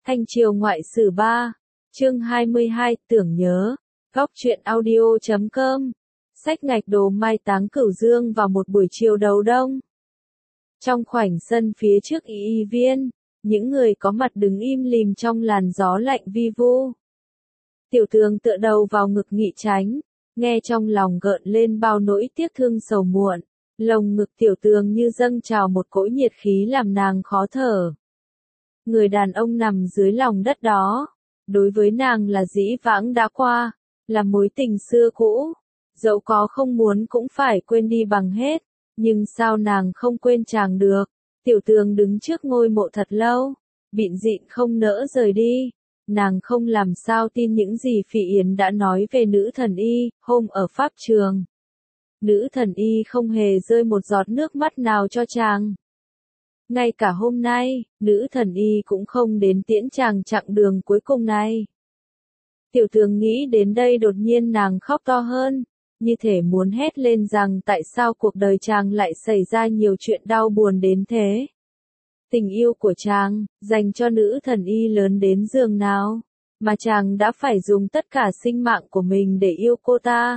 Thanh Triều Ngoại Sử 3, chương 22, tưởng nhớ, góc truyện audio.com, sách ngạch đồ mai táng Cửu Dương vào một buổi chiều đầu đông. Trong khoảnh sân phía trước y viên, những người có mặt đứng im lìm trong làn gió lạnh vi vu. Tiểu Tường tựa đầu vào ngực Nghị Chánh, nghe trong lòng gợn lên bao nỗi tiếc thương sầu muộn, lồng ngực Tiểu Tường như dâng trào một cỗ nhiệt khí làm nàng khó thở. Người đàn ông nằm dưới lòng đất đó, đối với nàng là dĩ vãng đã qua, là mối tình xưa cũ, dẫu có không muốn cũng phải quên đi bằng hết, nhưng sao nàng không quên chàng được. Tiểu Tường đứng trước ngôi mộ thật lâu, bịn dịn không nỡ rời đi, nàng không làm sao tin những gì Phỉ Yến đã nói về nữ thần y, hôm ở pháp trường. Nữ thần y không hề rơi một giọt nước mắt nào cho chàng. Ngay cả hôm nay, nữ thần y cũng không đến tiễn chàng chặng đường cuối cùng này. Tiểu Tường nghĩ đến đây đột nhiên nàng khóc to hơn, như thể muốn hét lên rằng tại sao cuộc đời chàng lại xảy ra nhiều chuyện đau buồn đến thế. Tình yêu của chàng, dành cho nữ thần y lớn đến giường nào, mà chàng đã phải dùng tất cả sinh mạng của mình để yêu cô ta.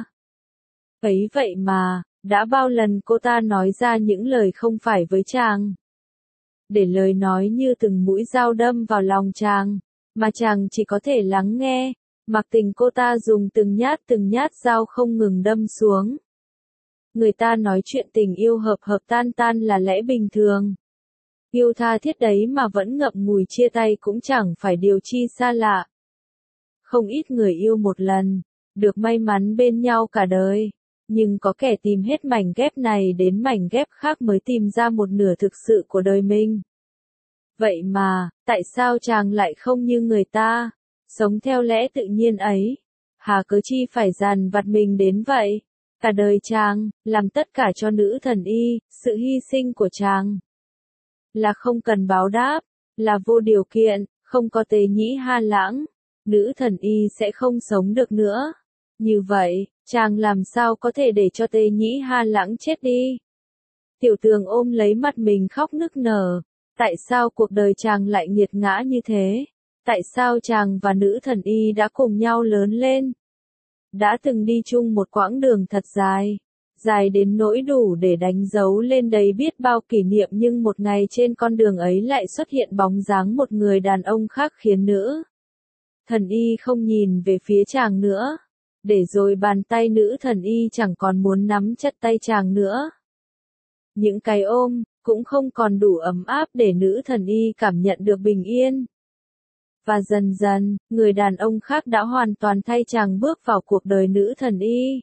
Ấy vậy mà, đã bao lần cô ta nói ra những lời không phải với chàng. Để lời nói như từng mũi dao đâm vào lòng chàng, mà chàng chỉ có thể lắng nghe, mặc tình cô ta dùng từng nhát dao không ngừng đâm xuống. Người ta nói chuyện tình yêu hợp tan tan là lẽ bình thường. Yêu tha thiết đấy mà vẫn ngậm ngùi chia tay cũng chẳng phải điều chi xa lạ. Không ít người yêu một lần, được may mắn bên nhau cả đời, nhưng có kẻ tìm hết mảnh ghép này đến mảnh ghép khác mới tìm ra một nửa thực sự của đời mình. Vậy mà, tại sao chàng lại không như người ta, sống theo lẽ tự nhiên ấy? Hà cớ chi phải dằn vặt mình đến vậy? Cả đời chàng, làm tất cả cho nữ thần y, sự hy sinh của chàng là không cần báo đáp, là vô điều kiện, không có Tế Nhĩ Ha Lãng, nữ thần y sẽ không sống được nữa. Như vậy, chàng làm sao có thể để cho Tế Nhĩ Ha Lãng chết đi? Tiểu Tường ôm lấy mặt mình khóc nức nở. Tại sao cuộc đời chàng lại nghiệt ngã như thế? Tại sao chàng và nữ thần y đã cùng nhau lớn lên? Đã từng đi chung một quãng đường thật dài, dài đến nỗi đủ để đánh dấu lên đầy biết bao kỷ niệm, nhưng một ngày trên con đường ấy lại xuất hiện bóng dáng một người đàn ông khác khiến nữ thần y không nhìn về phía chàng nữa. Để rồi bàn tay nữ thần y chẳng còn muốn nắm chặt tay chàng nữa. Những cái ôm cũng không còn đủ ấm áp để nữ thần y cảm nhận được bình yên. Và dần dần, người đàn ông khác đã hoàn toàn thay chàng bước vào cuộc đời nữ thần y.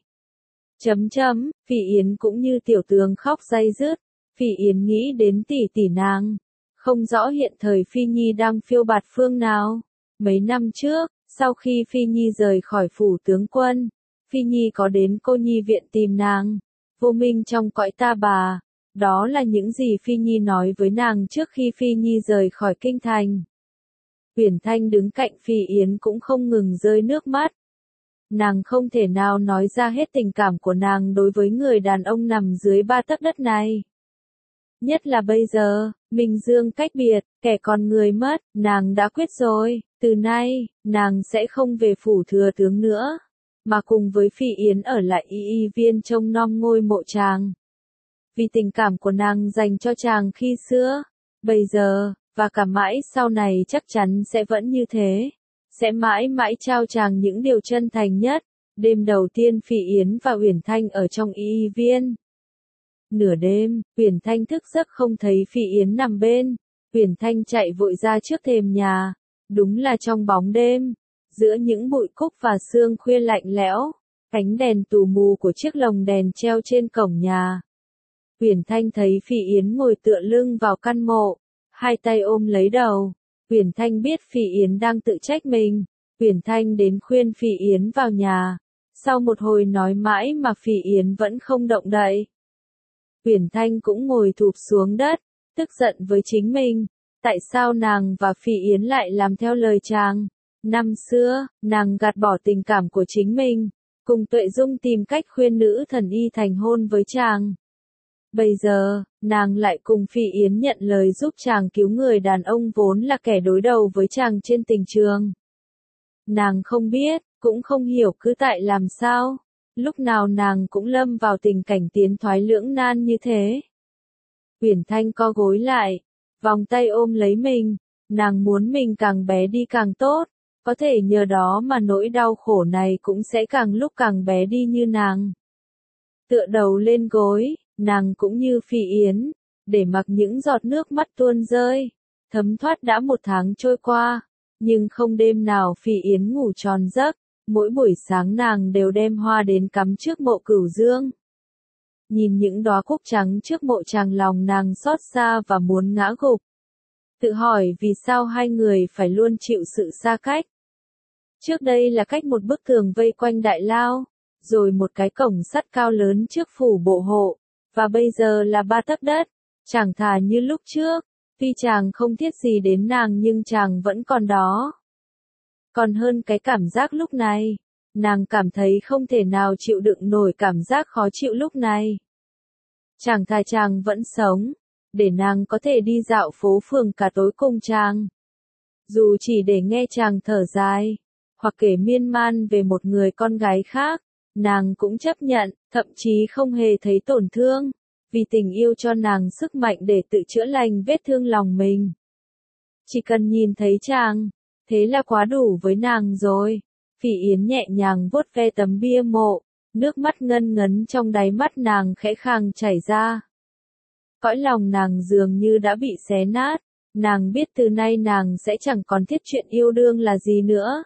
Phỉ Yến cũng như Tiểu Tường khóc day dứt. Phỉ Yến nghĩ đến tỷ nàng, không rõ hiện thời Phi Nhi đang phiêu bạt phương nào. Mấy năm trước, sau khi Phi Nhi rời khỏi phủ tướng quân, Phi Nhi có đến cô nhi viện tìm nàng. Vô minh trong cõi ta bà. Đó là những gì Phi Nhi nói với nàng trước khi Phi Nhi rời khỏi kinh thành. Uyển Thanh đứng cạnh Phi Yến cũng không ngừng rơi nước mắt. Nàng không thể nào nói ra hết tình cảm của nàng đối với người đàn ông nằm dưới 3 tấc đất này. Nhất là bây giờ, Minh Dương cách biệt, kẻ con người mất, nàng đã quyết rồi, từ nay, nàng sẽ không về phủ thừa tướng nữa, mà cùng với Phi Yến ở lại y viên trông nom ngôi mộ chàng. Vì tình cảm của nàng dành cho chàng khi xưa, bây giờ, và cả mãi sau này chắc chắn sẽ vẫn như thế. Sẽ mãi mãi trao chàng những điều chân thành nhất. Đêm đầu tiên Phỉ Yến và Uyển Thanh ở trong y viên. Nửa đêm, Uyển Thanh thức giấc không thấy Phỉ Yến nằm bên. Uyển Thanh chạy vội ra trước thềm nhà. Đúng là trong bóng đêm, giữa những bụi cúc và sương khuya lạnh lẽo, ánh đèn tù mù của chiếc lồng đèn treo trên cổng nhà. Uyển Thanh thấy Phỉ Yến ngồi tựa lưng vào căn mộ, hai tay ôm lấy đầu. Uyển Thanh biết Phỉ Yến đang tự trách mình. Uyển Thanh đến khuyên Phỉ Yến vào nhà. Sau một hồi nói mãi mà Phỉ Yến vẫn không động đậy. Uyển Thanh cũng ngồi thụp xuống đất, tức giận với chính mình. Tại sao nàng và Phỉ Yến lại làm theo lời chàng? Năm xưa, nàng gạt bỏ tình cảm của chính mình, cùng Tuệ Dung tìm cách khuyên nữ thần y thành hôn với chàng. Bây giờ, nàng lại cùng Phỉ Yến nhận lời giúp chàng cứu người đàn ông vốn là kẻ đối đầu với chàng trên tình trường. Nàng không biết, cũng không hiểu cứ tại làm sao, lúc nào nàng cũng lâm vào tình cảnh tiến thoái lưỡng nan như thế. Uyển Thanh co gối lại, vòng tay ôm lấy mình, nàng muốn mình càng bé đi càng tốt, có thể nhờ đó mà nỗi đau khổ này cũng sẽ càng lúc càng bé đi như nàng. Tựa đầu lên gối, nàng cũng như Phỉ Yến, để mặc những giọt nước mắt tuôn rơi. Thấm thoát đã 1 tháng trôi qua, nhưng không đêm nào Phỉ Yến ngủ tròn giấc, mỗi buổi sáng nàng đều đem hoa đến cắm trước mộ Cửu Dương. Nhìn những đóa cúc trắng trước mộ chàng, lòng nàng xót xa và muốn ngã gục. Tự hỏi vì sao hai người phải luôn chịu sự xa cách. Trước đây là cách một bức tường vây quanh đại lao, rồi một cái cổng sắt cao lớn trước phủ bộ hộ, và bây giờ là 3 tấc đất, chẳng thà như lúc trước, tuy chàng không thiết gì đến nàng nhưng chàng vẫn còn đó. Còn hơn cái cảm giác lúc này, nàng cảm thấy không thể nào chịu đựng nổi cảm giác khó chịu lúc này. Chẳng thà chàng vẫn sống, để nàng có thể đi dạo phố phường cả tối cùng chàng. Dù chỉ để nghe chàng thở dài, hoặc kể miên man về một người con gái khác, nàng cũng chấp nhận, thậm chí không hề thấy tổn thương, vì tình yêu cho nàng sức mạnh để tự chữa lành vết thương lòng mình. Chỉ cần nhìn thấy chàng, thế là quá đủ với nàng rồi. Phỉ Yến nhẹ nhàng vuốt ve tấm bia mộ, nước mắt ngân ngấn trong đáy mắt nàng khẽ khàng chảy ra. Cõi lòng nàng dường như đã bị xé nát, nàng biết từ nay nàng sẽ chẳng còn thiết chuyện yêu đương là gì nữa.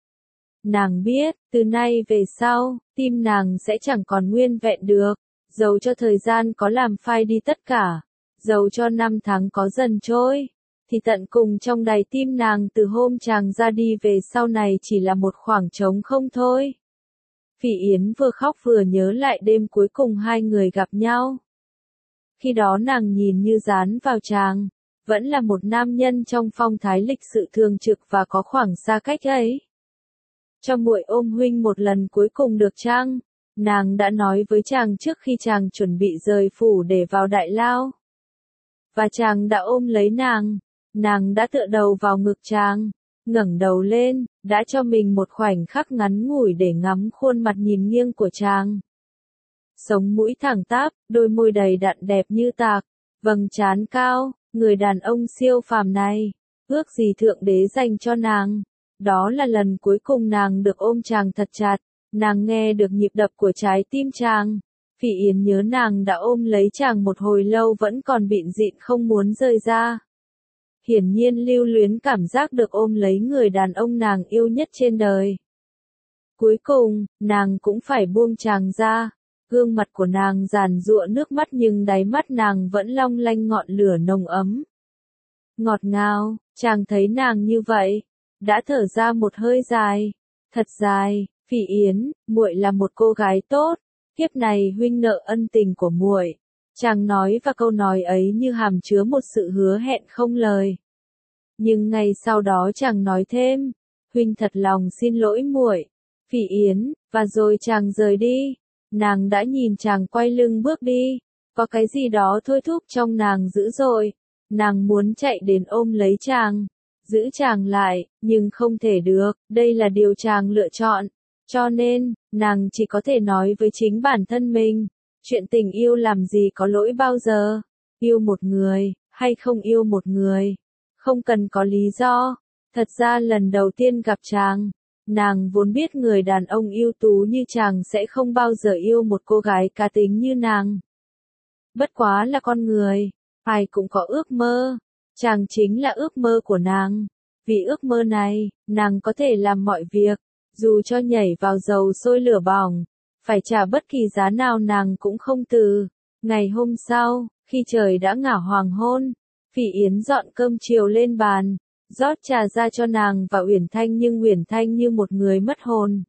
Nàng biết, từ nay về sau, tim nàng sẽ chẳng còn nguyên vẹn được, dầu cho thời gian có làm phai đi tất cả, dầu cho 5 tháng có dần trôi, thì tận cùng trong đáy tim nàng từ hôm chàng ra đi về sau này chỉ là một khoảng trống không thôi. Phỉ Yến vừa khóc vừa nhớ lại đêm cuối cùng hai người gặp nhau. Khi đó nàng nhìn như dán vào chàng, vẫn là một nam nhân trong phong thái lịch sự thường trực và có khoảng xa cách ấy. Cho muội ôm huynh một lần cuối cùng được chăng? Nàng đã nói với chàng trước khi chàng chuẩn bị rời phủ để vào đại lao. Và chàng đã ôm lấy nàng đã tựa đầu vào ngực chàng, ngẩng đầu lên, đã cho mình một khoảnh khắc ngắn ngủi để ngắm khuôn mặt nhìn nghiêng của chàng. Sống mũi thẳng tắp, đôi môi đầy đặn đẹp như tạc, vầng trán cao, người đàn ông siêu phàm này, ước gì thượng đế dành cho nàng. Đó là lần cuối cùng nàng được ôm chàng thật chặt, nàng nghe được nhịp đập của trái tim chàng. Phỉ Yến nhớ nàng đã ôm lấy chàng một hồi lâu vẫn còn bịn dịn không muốn rời ra. Hiển nhiên lưu luyến cảm giác được ôm lấy người đàn ông nàng yêu nhất trên đời. Cuối cùng, nàng cũng phải buông chàng ra. Gương mặt của nàng giàn giụa nước mắt nhưng đáy mắt nàng vẫn long lanh ngọn lửa nồng ấm. Ngọt ngào, chàng thấy nàng như vậy, đã thở ra một hơi dài, thật dài. Phỉ Yến, muội là một cô gái tốt, kiếp này huynh nợ ân tình của muội. Chàng nói và câu nói ấy như hàm chứa một sự hứa hẹn không lời. Nhưng ngày sau đó chàng nói thêm, huynh thật lòng xin lỗi muội. Phỉ Yến, và rồi chàng rời đi. Nàng đã nhìn chàng quay lưng bước đi, có cái gì đó thôi thúc trong nàng dữ dội. Nàng muốn chạy đến ôm lấy chàng, giữ chàng lại, nhưng không thể được, đây là điều chàng lựa chọn. Cho nên, nàng chỉ có thể nói với chính bản thân mình, chuyện tình yêu làm gì có lỗi bao giờ. Yêu một người, hay không yêu một người, không cần có lý do. Thật ra lần đầu tiên gặp chàng, nàng vốn biết người đàn ông ưu tú như chàng sẽ không bao giờ yêu một cô gái cá tính như nàng. Bất quá là con người, ai cũng có ước mơ, chàng chính là ước mơ của nàng. Vì ước mơ này, nàng có thể làm mọi việc, dù cho nhảy vào dầu sôi lửa bỏng, phải trả bất kỳ giá nào nàng cũng không từ. Ngày hôm sau, khi trời đã ngả hoàng hôn, Phỉ Yến dọn cơm chiều lên bàn, rót trà ra cho nàng và Uyển Thanh nhưng Uyển Thanh như một người mất hồn.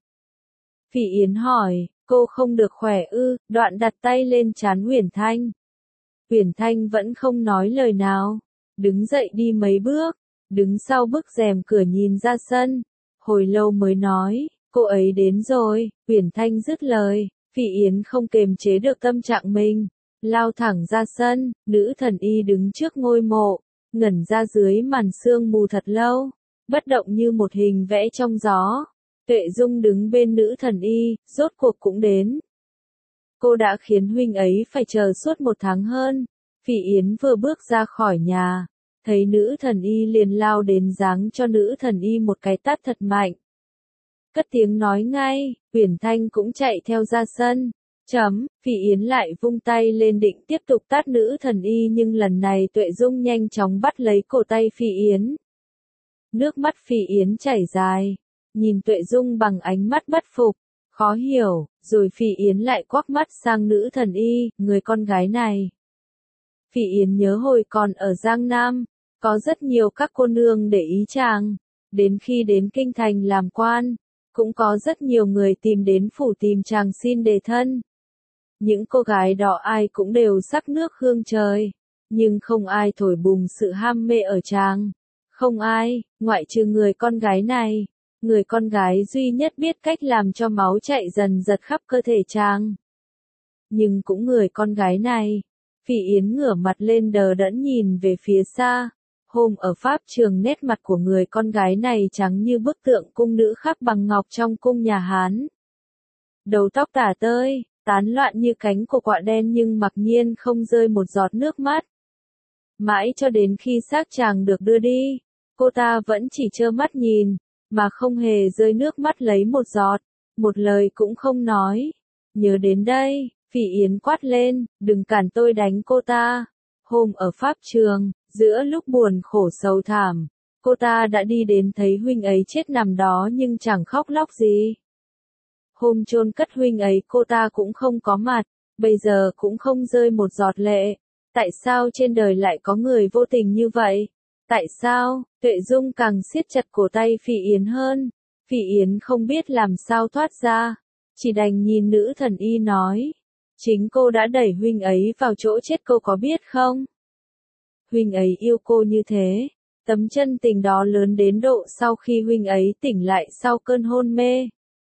Phỉ Yến hỏi, cô không được khỏe ư? Đoạn đặt tay lên trán Uyển Thanh. Uyển Thanh vẫn không nói lời nào, đứng dậy đi mấy bước, đứng sau bức rèm cửa nhìn ra sân, hồi lâu mới nói, cô ấy đến rồi. Uyển Thanh dứt lời, Phỉ Yến không kềm chế được tâm trạng mình, lao thẳng ra sân, nữ thần y đứng trước ngôi mộ, ngẩn ra dưới màn sương mù thật lâu, bất động như một hình vẽ trong gió. Tuệ Dung đứng bên nữ thần y, rốt cuộc cũng đến. Cô đã khiến huynh ấy phải chờ suốt 1 tháng hơn. Phỉ Yến vừa bước ra khỏi nhà, thấy nữ thần y liền lao đến giáng cho nữ thần y một cái tát thật mạnh. Cất tiếng nói ngay, Uyển Thanh cũng chạy theo ra sân. Phỉ Yến lại vung tay lên định tiếp tục tát nữ thần y nhưng lần này Tuệ Dung nhanh chóng bắt lấy cổ tay Phỉ Yến. Nước mắt Phỉ Yến chảy dài, nhìn Tuệ Dung bằng ánh mắt bất phục, khó hiểu, rồi Phỉ Yến lại quắc mắt sang nữ thần y, người con gái này. Phỉ Yến nhớ hồi còn ở Giang Nam, có rất nhiều các cô nương để ý chàng, đến khi đến Kinh Thành làm quan, cũng có rất nhiều người tìm đến phủ tìm chàng xin đề thân. Những cô gái đó ai cũng đều sắc nước hương trời, nhưng không ai thổi bùng sự ham mê ở chàng. Không ai, ngoại trừ người con gái này, người con gái duy nhất biết cách làm cho máu chạy dần giật khắp cơ thể chàng. Nhưng cũng người con gái này, Phỉ Yến ngửa mặt lên đờ đẫn nhìn về phía xa. Hôm ở Pháp Trường nét mặt của người con gái này trắng như bức tượng cung nữ khắc bằng ngọc trong cung nhà Hán. Đầu tóc tả tơi, tán loạn như cánh của quạ đen nhưng mặc nhiên không rơi một giọt nước mắt. Mãi cho đến khi xác chàng được đưa đi, cô ta vẫn chỉ trơ mắt nhìn, mà không hề rơi nước mắt lấy một giọt, một lời cũng không nói. Nhớ đến đây, Phỉ Yến quát lên, đừng cản tôi đánh cô ta. Hôm ở Pháp Trường, giữa lúc buồn khổ sầu thảm, cô ta đã đi đến thấy huynh ấy chết nằm đó nhưng chẳng khóc lóc gì. Hôm chôn cất huynh ấy cô ta cũng không có mặt, bây giờ cũng không rơi một giọt lệ. Tại sao trên đời lại có người vô tình như vậy? Tại sao? Tuệ Dung càng siết chặt cổ tay Phỉ Yến hơn. Phỉ Yến không biết làm sao thoát ra, chỉ đành nhìn nữ thần y nói. Chính cô đã đẩy huynh ấy vào chỗ chết cô có biết không? Huynh ấy yêu cô như thế, tấm chân tình đó lớn đến độ sau khi huynh ấy tỉnh lại sau cơn hôn mê,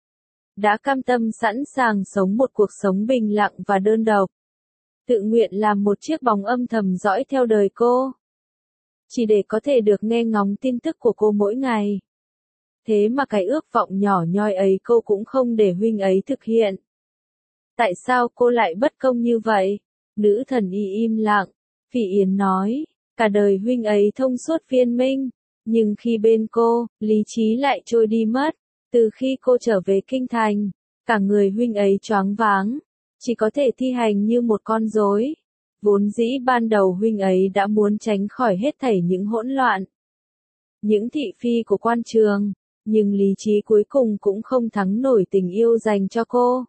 đã cam tâm sẵn sàng sống một cuộc sống bình lặng và đơn độc, tự nguyện làm một chiếc bóng âm thầm dõi theo đời cô, chỉ để có thể được nghe ngóng tin tức của cô mỗi ngày. Thế mà cái ước vọng nhỏ nhoi ấy cô cũng không để huynh ấy thực hiện. Tại sao cô lại bất công như vậy? Nữ thần y im lặng. Phỉ Yến nói, cả đời huynh ấy thông suốt viên minh, nhưng khi bên cô, lý trí lại trôi đi mất. Từ khi cô trở về Kinh Thành, cả người huynh ấy choáng váng, chỉ có thể thi hành như một con rối. Vốn dĩ ban đầu huynh ấy đã muốn tránh khỏi hết thảy những hỗn loạn, những thị phi của quan trường, nhưng lý trí cuối cùng cũng không thắng nổi tình yêu dành cho cô.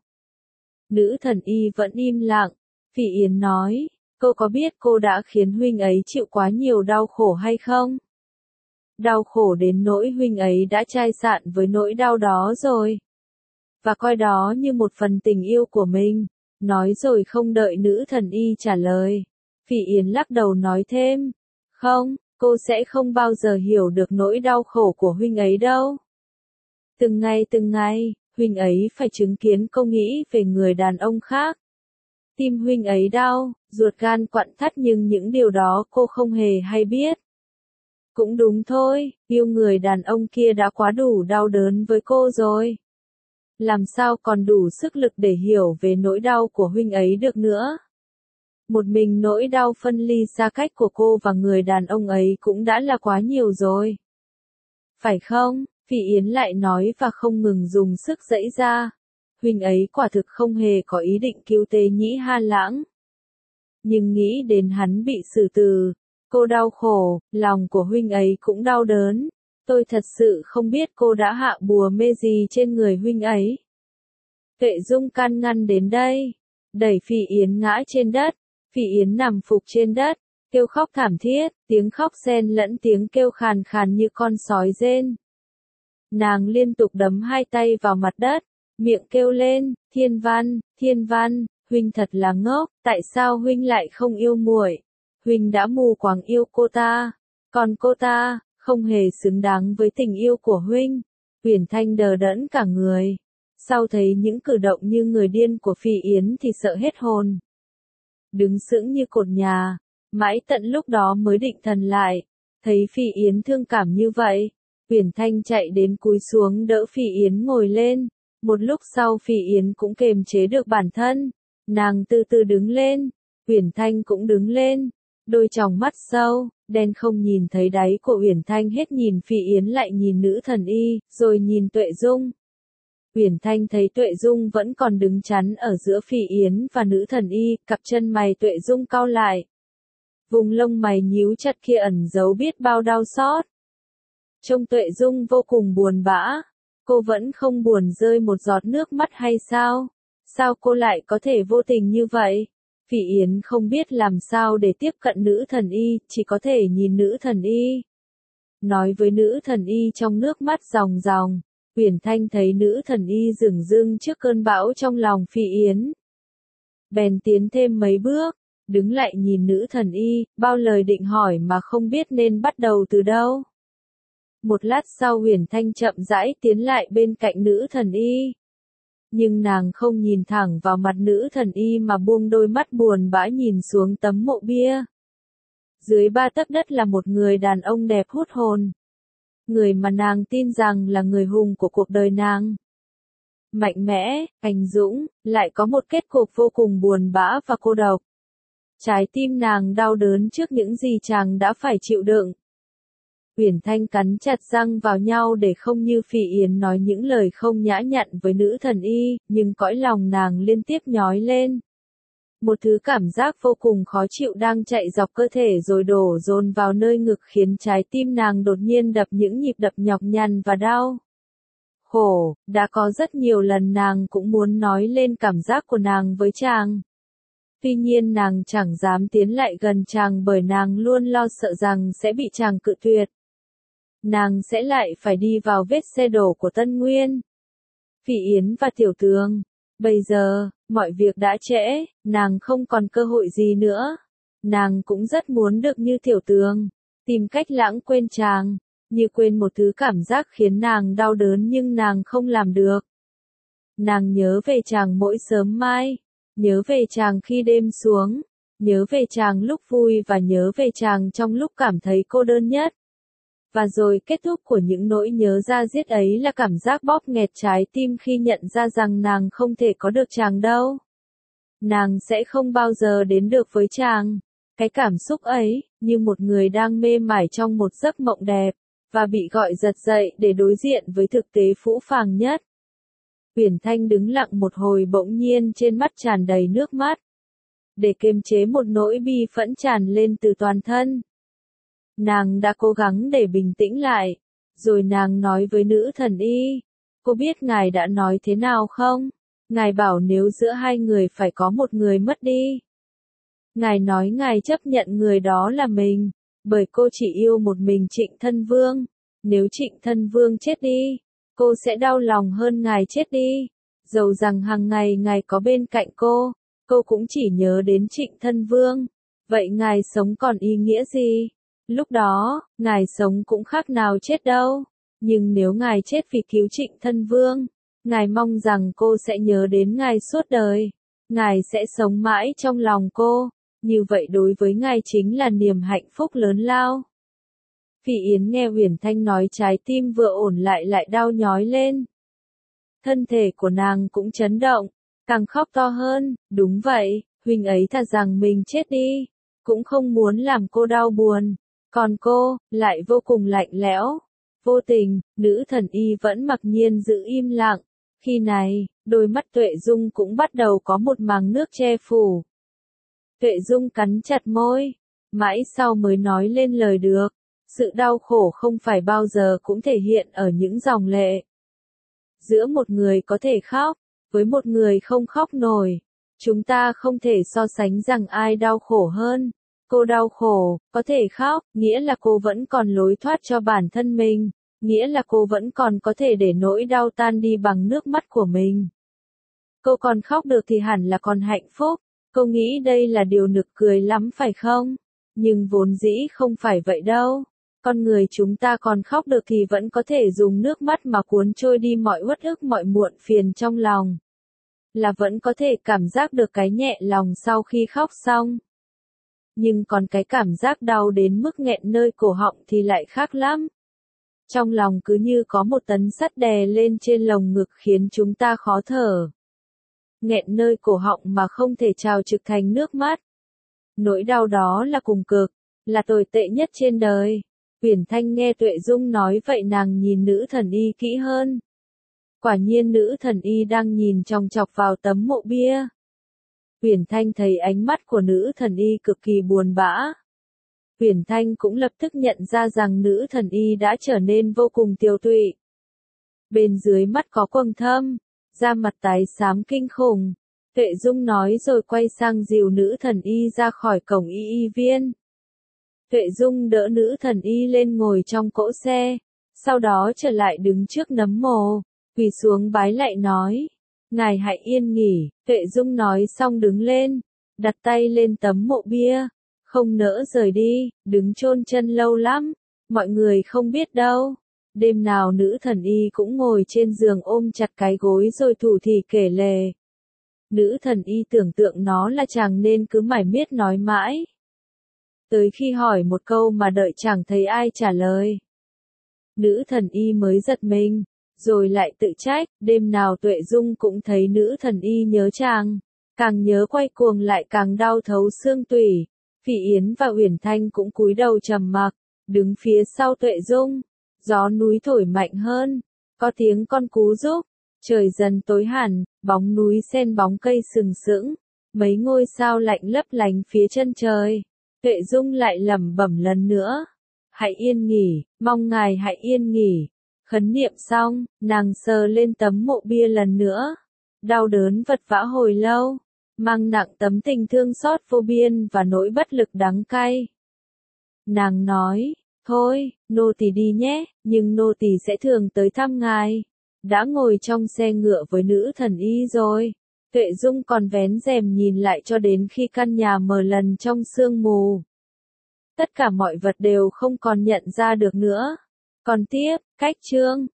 Nữ thần y vẫn im lặng. Phỉ Yến nói, cô có biết cô đã khiến huynh ấy chịu quá nhiều đau khổ hay không? Đau khổ đến nỗi huynh ấy đã chai sạn với nỗi đau đó rồi. Và coi đó như một phần tình yêu của mình. Nói rồi không đợi nữ thần y trả lời. Phỉ Yến lắc đầu nói thêm, không, cô sẽ không bao giờ hiểu được nỗi đau khổ của huynh ấy đâu. Từng ngày, huynh ấy phải chứng kiến cô nghĩ về người đàn ông khác. Tim huynh ấy đau, ruột gan quặn thắt nhưng những điều đó cô không hề hay biết. Cũng đúng thôi, yêu người đàn ông kia đã quá đủ đau đớn với cô rồi. Làm sao còn đủ sức lực để hiểu về nỗi đau của huynh ấy được nữa. Một mình nỗi đau phân ly xa cách của cô và người đàn ông ấy cũng đã là quá nhiều rồi. Phải không? Phỉ Yến lại nói và không ngừng dùng sức giãy ra. Huynh ấy quả thực không hề có ý định cứu Tế Nhĩ Ha Lãng. Nhưng nghĩ đến hắn bị xử tử, cô đau khổ, lòng của huynh ấy cũng đau đớn. Tôi thật sự không biết cô đã hạ bùa mê gì trên người huynh ấy. Tuệ Dung can ngăn đến đây, đẩy Phỉ Yến ngã trên đất. Phỉ Yến nằm phục trên đất, kêu khóc thảm thiết, tiếng khóc xen lẫn tiếng kêu khàn khàn như con sói rên. Nàng liên tục đấm hai tay vào mặt đất, miệng kêu lên, Thiên Văn, huynh thật là ngốc, tại sao huynh lại không yêu muội? Huynh đã mù quáng yêu cô ta, còn cô ta, không hề xứng đáng với tình yêu của huynh. Uyển Thanh đờ đẫn cả người, sau thấy những cử động như người điên của Phỉ Yến thì sợ hết hồn. đứng sững như cột nhà, mãi tận lúc đó mới định thần lại, thấy Phi Yến thương cảm như vậy, Uyển Thanh chạy đến cúi xuống đỡ Phi Yến ngồi lên, một lúc sau Phi Yến cũng kềm chế được bản thân, nàng từ từ đứng lên, Uyển Thanh cũng đứng lên, đôi tròng mắt sâu, đen không nhìn thấy đáy của Uyển Thanh hết nhìn Phi Yến lại nhìn nữ thần y, rồi nhìn Tuệ Dung. Uyển Thanh thấy Tuệ Dung vẫn còn đứng chắn ở giữa Phi Yến và nữ thần y, cặp chân mày Tuệ Dung cau lại. Vùng lông mày nhíu chặt kia ẩn giấu biết bao đau xót. Trông Tuệ Dung vô cùng buồn bã, cô vẫn không buồn rơi một giọt nước mắt hay sao? Sao cô lại có thể vô tình như vậy? Phi Yến không biết làm sao để tiếp cận nữ thần y, chỉ có thể nhìn nữ thần y. Nói với nữ thần y trong nước mắt ròng ròng, Uyển Thanh thấy nữ thần y dửng dưng trước cơn bão trong lòng Phi Yến. Bèn tiến thêm mấy bước, đứng lại nhìn nữ thần y, bao lời định hỏi mà không biết nên bắt đầu từ đâu. Một lát sau Uyển Thanh chậm rãi tiến lại bên cạnh nữ thần y. Nhưng nàng không nhìn thẳng vào mặt nữ thần y mà buông đôi mắt buồn bã nhìn xuống tấm mộ bia. Dưới 3 tấc đất là một người đàn ông đẹp hút hồn. Người mà nàng tin rằng là người hùng của cuộc đời nàng. Mạnh mẽ, anh dũng, lại có một kết cục vô cùng buồn bã và cô độc. Trái tim nàng đau đớn trước những gì chàng đã phải chịu đựng. Uyển Thanh cắn chặt răng vào nhau để không như Phi Yến nói những lời không nhã nhặn với nữ thần y, nhưng cõi lòng nàng liên tiếp nhói lên. Một thứ cảm giác vô cùng khó chịu đang chạy dọc cơ thể rồi đổ dồn vào nơi ngực khiến trái tim nàng đột nhiên đập những nhịp đập nhọc nhằn và đau. Khổ, đã có rất nhiều lần nàng cũng muốn nói lên cảm giác của nàng với chàng. Tuy nhiên nàng chẳng dám tiến lại gần chàng bởi nàng luôn lo sợ rằng sẽ bị chàng cự tuyệt. Nàng sẽ lại phải đi vào vết xe đổ của Tân Nguyên. Phi Yến và Tiểu Tường. Bây giờ, mọi việc đã trễ, nàng không còn cơ hội gì nữa. Nàng cũng rất muốn được như Tiểu Tường, tìm cách lãng quên chàng, như quên một thứ cảm giác khiến nàng đau đớn nhưng nàng không làm được. Nàng nhớ về chàng mỗi sớm mai, nhớ về chàng khi đêm xuống, nhớ về chàng lúc vui và nhớ về chàng trong lúc cảm thấy cô đơn nhất. Và rồi kết thúc của những nỗi nhớ da diết ấy là cảm giác bóp nghẹt trái tim khi nhận ra rằng nàng không thể có được chàng đâu. Nàng sẽ không bao giờ đến được với chàng. Cái cảm xúc ấy, như một người đang mê mải trong một giấc mộng đẹp, và bị gọi giật dậy để đối diện với thực tế phũ phàng nhất. Uyển Thanh đứng lặng một hồi bỗng nhiên trên mắt tràn đầy nước mắt. Để kiềm chế một nỗi bi phẫn tràn lên từ toàn thân. Nàng đã cố gắng để bình tĩnh lại, rồi nàng nói với nữ thần y, cô biết ngài đã nói thế nào không? Ngài bảo nếu giữa hai người phải có một người mất đi. Ngài nói ngài chấp nhận người đó là mình, bởi cô chỉ yêu một mình Trịnh Thân Vương. Nếu Trịnh Thân Vương chết đi, cô sẽ đau lòng hơn ngài chết đi. Dầu rằng hàng ngày ngài có bên cạnh cô cũng chỉ nhớ đến Trịnh Thân Vương. Vậy ngài sống còn ý nghĩa gì? Lúc đó, ngài sống cũng khác nào chết đâu. Nhưng nếu ngài chết vì cứu Trịnh Thân Vương, ngài mong rằng cô sẽ nhớ đến ngài suốt đời. Ngài sẽ sống mãi trong lòng cô. Như vậy đối với ngài chính là niềm hạnh phúc lớn lao. Phi Yến nghe Uyển Thanh nói trái tim vừa ổn lại đau nhói lên. Thân thể của nàng cũng chấn động, càng khóc to hơn, đúng vậy, huynh ấy thà rằng mình chết đi, cũng không muốn làm cô đau buồn. Còn cô, lại vô cùng lạnh lẽo, vô tình, nữ thần y vẫn mặc nhiên giữ im lặng. Khi này, đôi mắt Tuệ Dung cũng bắt đầu có một màng nước che phủ. Tuệ Dung cắn chặt môi, mãi sau mới nói lên lời được. Sự đau khổ không phải bao giờ cũng thể hiện ở những dòng lệ. Giữa một người có thể khóc, với một người không khóc nổi, chúng ta không thể so sánh rằng ai đau khổ hơn. Cô đau khổ, có thể khóc, nghĩa là cô vẫn còn lối thoát cho bản thân mình, nghĩa là cô vẫn còn có thể để nỗi đau tan đi bằng nước mắt của mình. Cô còn khóc được thì hẳn là còn hạnh phúc, cô nghĩ đây là điều nực cười lắm phải không? Nhưng vốn dĩ không phải vậy đâu. Con người chúng ta còn khóc được thì vẫn có thể dùng nước mắt mà cuốn trôi đi mọi uất ức mọi muộn phiền trong lòng. là vẫn có thể cảm giác được cái nhẹ lòng sau khi khóc xong. Nhưng còn cái cảm giác đau đến mức nghẹn nơi cổ họng thì lại khác lắm. Trong lòng cứ như có một tấn sắt đè lên trên lồng ngực khiến chúng ta khó thở. Nghẹn nơi cổ họng mà không thể trào trực thành nước mắt. Nỗi đau đó là cùng cực, là tồi tệ nhất trên đời. Uyển Thanh nghe Tuệ Dung nói vậy nàng nhìn nữ thần y kỹ hơn. Quả nhiên nữ thần y đang nhìn chòng chọc vào tấm mộ bia. Uyển Thanh thấy ánh mắt của nữ thần y cực kỳ buồn bã. Uyển Thanh cũng lập tức nhận ra rằng nữ thần y đã trở nên vô cùng tiều tụy. Bên dưới mắt có quầng thâm, da mặt tái xám kinh khủng. Tuệ Dung nói rồi quay sang dìu nữ thần y ra khỏi cổng y viên. Tuệ Dung đỡ nữ thần y lên ngồi trong cỗ xe, sau đó trở lại đứng trước nấm mồ, quỳ xuống bái lạy nói. Ngài hãy yên nghỉ, Tuệ Dung nói xong đứng lên, đặt tay lên tấm mộ bia, không nỡ rời đi, đứng chôn chân lâu lắm, mọi người không biết đâu. Đêm nào nữ thần y cũng ngồi trên giường ôm chặt cái gối rồi thủ thỉ kể lể. Nữ thần y tưởng tượng nó là chàng nên cứ mải miết nói mãi. Tới khi hỏi một câu mà đợi chẳng thấy ai trả lời. Nữ thần y mới giật mình, rồi lại tự trách, đêm nào Tuệ Dung cũng thấy nữ thần y nhớ chàng, càng nhớ quay cuồng lại càng đau thấu xương tủy. Phỉ Yến và Uyển Thanh cũng cúi đầu trầm mặc, đứng phía sau Tuệ Dung. Gió núi thổi mạnh hơn, có tiếng con cú rúc, trời dần tối hẳn, bóng núi xen bóng cây sừng sững, mấy ngôi sao lạnh lấp lánh phía chân trời. Tuệ Dung lại lẩm bẩm lần nữa, hãy yên nghỉ, mong ngài hãy yên nghỉ. Khấn niệm xong, nàng sờ lên tấm mộ bia lần nữa, đau đớn vật vã hồi lâu, mang nặng tấm tình thương xót vô biên và nỗi bất lực đắng cay. Nàng nói, thôi, nô tỳ đi nhé, nhưng nô tỳ sẽ thường tới thăm ngài. Đã ngồi trong xe ngựa với nữ thần y rồi. Tuệ Dung còn vén rèm nhìn lại cho đến khi căn nhà mờ lần trong sương mù. Tất cả mọi vật đều không còn nhận ra được nữa. Còn tiếp, cách chương